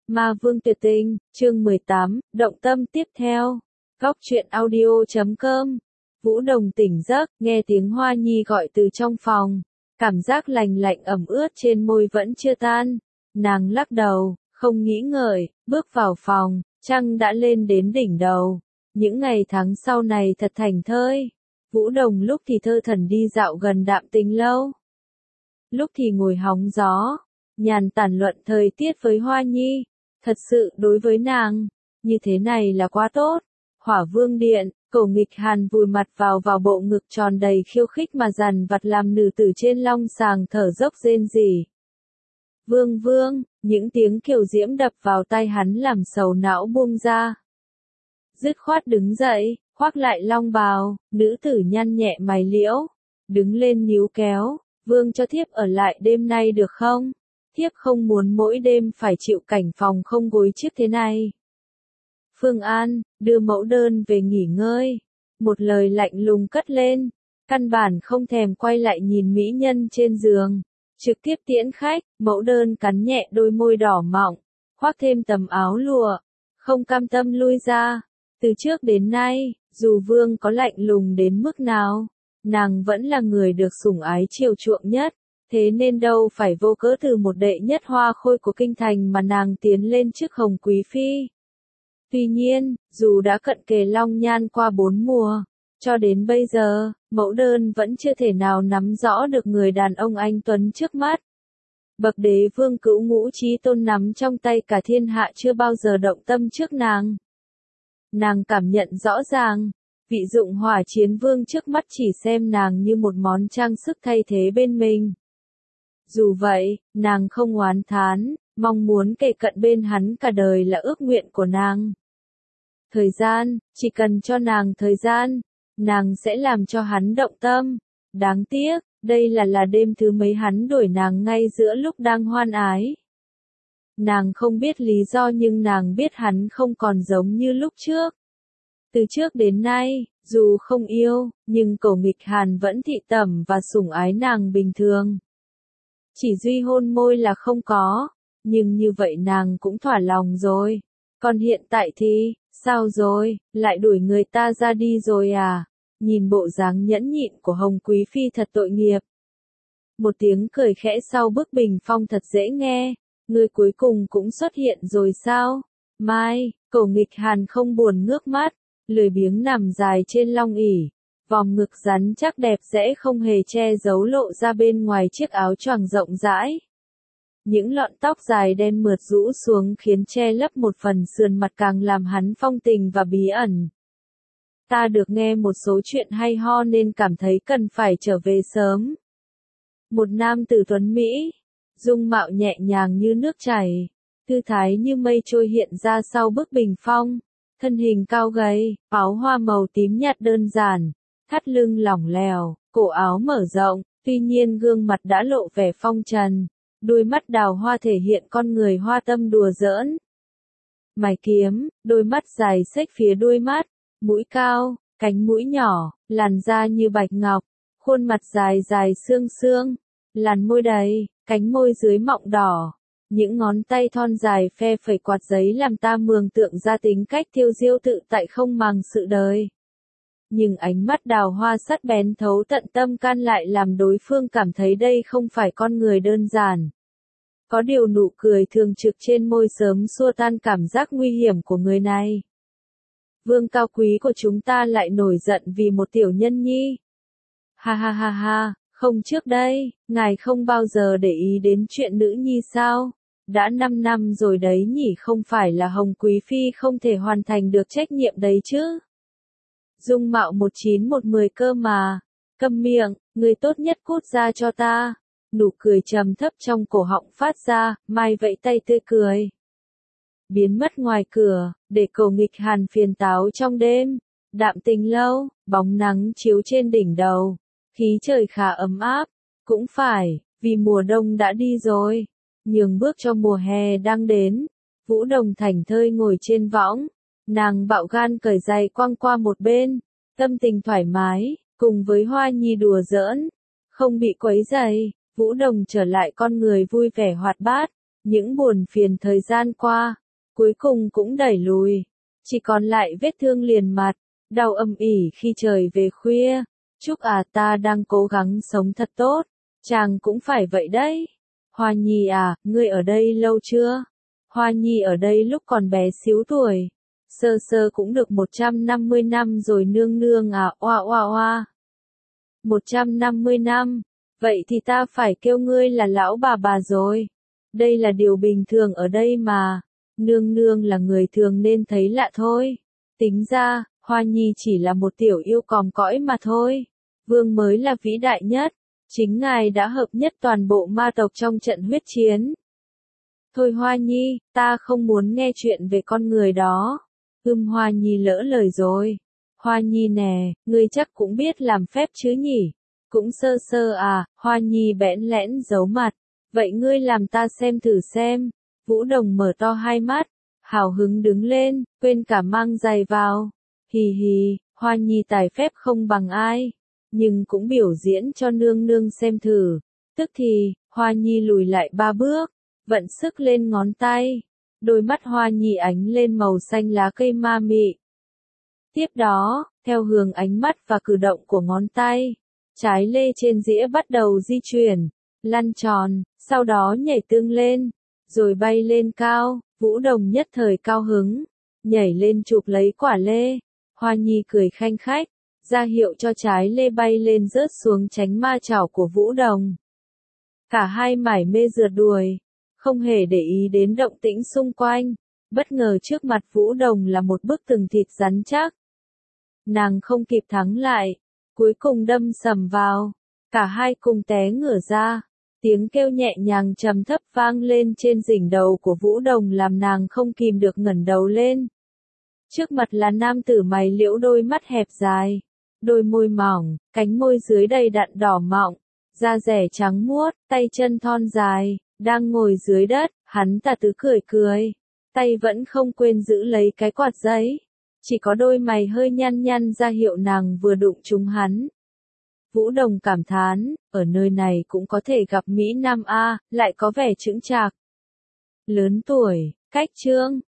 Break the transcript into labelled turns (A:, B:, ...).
A: Ma Vương Tuyệt Tình, chương 18, động tâm tiếp theo. Góc truyện audio.com. Vũ Đồng tỉnh giấc, nghe tiếng Hoa Nhi gọi từ trong phòng. Cảm giác lành lạnh ẩm ướt trên môi vẫn chưa tan. Nàng lắc đầu, không nghĩ ngợi, bước vào phòng, trăng đã lên đến đỉnh đầu. Những ngày tháng sau này thật thành thơi. Vũ Đồng lúc thì thơ thần đi dạo gần Đạm Tình lâu. Lúc thì ngồi hóng gió, nhàn tản luận thời tiết với Hoa Nhi. Thật sự đối với nàng, như thế này là quá tốt. Hỏa Vương Điện, Cổ Nghịch Hàn vùi mặt vào bộ ngực tròn đầy khiêu khích mà dằn vặt làm nữ tử trên long sàng thở dốc rên rỉ. Vương Vương, những tiếng kiều diễm đập vào tai hắn làm sầu não buông ra. Dứt khoát đứng dậy, khoác lại long bào, nữ tử nhăn nhẹ mày liễu, đứng lên níu kéo, Vương cho thiếp ở lại đêm nay được không? Thiếp không muốn mỗi đêm phải chịu cảnh phòng không gối chiếc thế này. Phương An, đưa mẫu đơn về nghỉ ngơi. Một lời lạnh lùng cất lên, căn bản không thèm quay lại nhìn mỹ nhân trên giường. Trực tiếp tiễn khách, mẫu đơn cắn nhẹ đôi môi đỏ mọng, khoác thêm tấm áo lụa, không cam tâm lui ra. Từ trước đến nay, dù Vương có lạnh lùng đến mức nào, nàng vẫn là người được sủng ái chiều chuộng nhất. Thế nên đâu phải vô cớ từ một đệ nhất hoa khôi của kinh thành mà nàng tiến lên trước Hồng Quý Phi. Tuy nhiên, dù đã cận kề long nhan qua 4 mùa, cho đến bây giờ, mẫu đơn vẫn chưa thể nào nắm rõ được người đàn ông anh tuấn trước mắt. Bậc đế vương cữu ngũ chí tôn nắm trong tay cả thiên hạ chưa bao giờ động tâm trước nàng. Nàng cảm nhận rõ ràng, vị dụng hỏa chiến vương trước mắt chỉ xem nàng như một món trang sức thay thế bên mình. Dù vậy, nàng không oán thán, mong muốn kề cận bên hắn cả đời là ước nguyện của nàng. Thời gian, chỉ cần cho nàng thời gian, nàng sẽ làm cho hắn động tâm. Đáng tiếc, đây là đêm thứ mấy hắn đuổi nàng ngay giữa lúc đang hoan ái. Nàng không biết lý do nhưng nàng biết hắn không còn giống như lúc trước. Từ trước đến nay, dù không yêu, nhưng Cổ Nghịch Hàn vẫn thị tẩm và sủng ái nàng bình thường. Chỉ duy hôn môi là không có, nhưng như vậy nàng cũng thỏa lòng rồi. Còn hiện tại thì, sao rồi, lại đuổi người ta ra đi rồi à? Nhìn bộ dáng nhẫn nhịn của Hồng Quý Phi thật tội nghiệp. Một tiếng cười khẽ sau bức bình phong thật dễ nghe, người cuối cùng cũng xuất hiện rồi sao? Mai, Cổ Nghịch Hàn không buồn ngước mắt, lười biếng nằm dài trên long ỷ. Vòng ngực rắn chắc đẹp dễ không hề che giấu lộ ra bên ngoài chiếc áo choàng rộng rãi. Những lọn tóc dài đen mượt rũ xuống khiến che lấp một phần sườn mặt càng làm hắn phong tình và bí ẩn. Ta được nghe một số chuyện hay ho nên cảm thấy cần phải trở về sớm. Một nam tử tuấn Mỹ, dung mạo nhẹ nhàng như nước chảy, thư thái như mây trôi hiện ra sau bức bình phong, thân hình cao gầy, áo hoa màu tím nhạt đơn giản. Thắt lưng lỏng lẻo, cổ áo mở rộng, tuy nhiên gương mặt đã lộ vẻ phong trần, đôi mắt đào hoa thể hiện con người hoa tâm đùa giỡn. Mày kiếm, đôi mắt dài xếch phía đuôi mắt, mũi cao, cánh mũi nhỏ, làn da như bạch ngọc, khuôn mặt dài dài xương xương, làn môi đầy, cánh môi dưới mọng đỏ. Những ngón tay thon dài phe phẩy quạt giấy làm ta mường tượng ra tính cách thiêu diêu tự tại không màng sự đời. Nhưng ánh mắt đào hoa sắc bén thấu tận tâm can lại làm đối phương cảm thấy đây không phải con người đơn giản. Có điều nụ cười thường trực trên môi sớm xua tan cảm giác nguy hiểm của người này. Vương cao quý của chúng ta lại nổi giận vì một tiểu nhân nhi. Ha ha ha ha, không trước đây, ngài không bao giờ để ý đến chuyện nữ nhi sao? Đã 5 năm rồi đấy nhỉ, không phải là Hồng Quý Phi không thể hoàn thành được trách nhiệm đấy chứ? Dung mạo 1910 cơ mà. Câm miệng, người tốt nhất cút ra cho ta. Nụ cười trầm thấp trong cổ họng phát ra, Mai vẫy tay tươi cười. Biến mất ngoài cửa, để Cổ Nghịch Hàn phiền táo trong đêm. Đạm Tình lâu, bóng nắng chiếu trên đỉnh đầu. Khí trời khá ấm áp. Cũng phải, vì mùa đông đã đi rồi. Nhường bước cho mùa hè đang đến. Vũ Đồng thảnh thơi ngồi trên võng. Nàng bạo gan cởi giày quăng qua một bên, tâm tình thoải mái, cùng với Hoa Nhi đùa giỡn, không bị quấy rầy, Vũ Đồng trở lại con người vui vẻ hoạt bát, Những buồn phiền thời gian qua, cuối cùng cũng đẩy lùi. Chỉ còn lại vết thương liền mặt, đau âm ỉ khi trời về khuya. Trúc à, ta đang cố gắng sống thật tốt. Chàng cũng phải vậy đấy. Hoa Nhi à, ngươi ở đây lâu chưa? Hoa Nhi ở đây lúc còn bé xíu tuổi. Sơ sơ cũng được 150 năm rồi nương nương à, oa oa oa. 150 năm, vậy thì ta phải kêu ngươi là lão bà rồi. Đây là điều bình thường ở đây mà. Nương nương là người thường nên thấy lạ thôi. Tính ra, Hoa Nhi chỉ là một tiểu yêu còm cõi mà thôi. Vương mới là vĩ đại nhất. Chính ngài đã hợp nhất toàn bộ ma tộc trong trận huyết chiến. Thôi Hoa Nhi, ta không muốn nghe chuyện về con người đó. Hoa Nhi lỡ lời rồi. Hoa Nhi nè, ngươi chắc cũng biết làm phép chứ nhỉ? Cũng sơ sơ à, Hoa Nhi bẽn lẽn giấu mặt. Vậy ngươi làm ta xem thử xem. Vũ Đồng mở to hai mắt, hào hứng đứng lên, quên cả mang giày vào. Hì hì, Hoa Nhi tài phép không bằng ai, nhưng cũng biểu diễn cho nương nương xem thử. Tức thì, Hoa Nhi lùi lại 3 bước, vận sức lên ngón tay. Đôi mắt Hoa Nhi ánh lên màu xanh lá cây ma mị. Tiếp đó, theo hướng ánh mắt và cử động của ngón tay, trái lê trên dĩa bắt đầu di chuyển, lăn tròn, sau đó nhảy tương lên, rồi bay lên cao. Vũ Đồng nhất thời cao hứng, nhảy lên chụp lấy quả lê. Hoa Nhi cười khanh khách, ra hiệu cho trái lê bay lên rớt xuống tránh ma chảo của Vũ Đồng. Cả hai mải mê rượt đuổi, không hề để ý đến động tĩnh xung quanh. Bất ngờ trước mặt Vũ Đồng là một bức tường thịt rắn chắc. Nàng không kịp thắng lại, cuối cùng đâm sầm vào. Cả hai cùng té ngửa ra. Tiếng kêu nhẹ nhàng trầm thấp vang lên trên đỉnh đầu của Vũ Đồng làm nàng không kìm được ngẩng đầu lên. Trước mặt là nam tử mày liễu, đôi mắt hẹp dài, đôi môi mỏng, cánh môi dưới đầy đặn đỏ mọng, da dẻ trắng muốt, tay chân thon dài, đang ngồi dưới đất. Hắn tà tứ cười cười, tay vẫn không quên giữ lấy cái quạt giấy. Chỉ có đôi mày hơi nhăn nhăn ra hiệu nàng vừa đụng trúng hắn. Vũ Đồng cảm thán, ở nơi này cũng có thể gặp Mỹ Nam A, lại có vẻ chững chạc. Lớn tuổi, cách trương,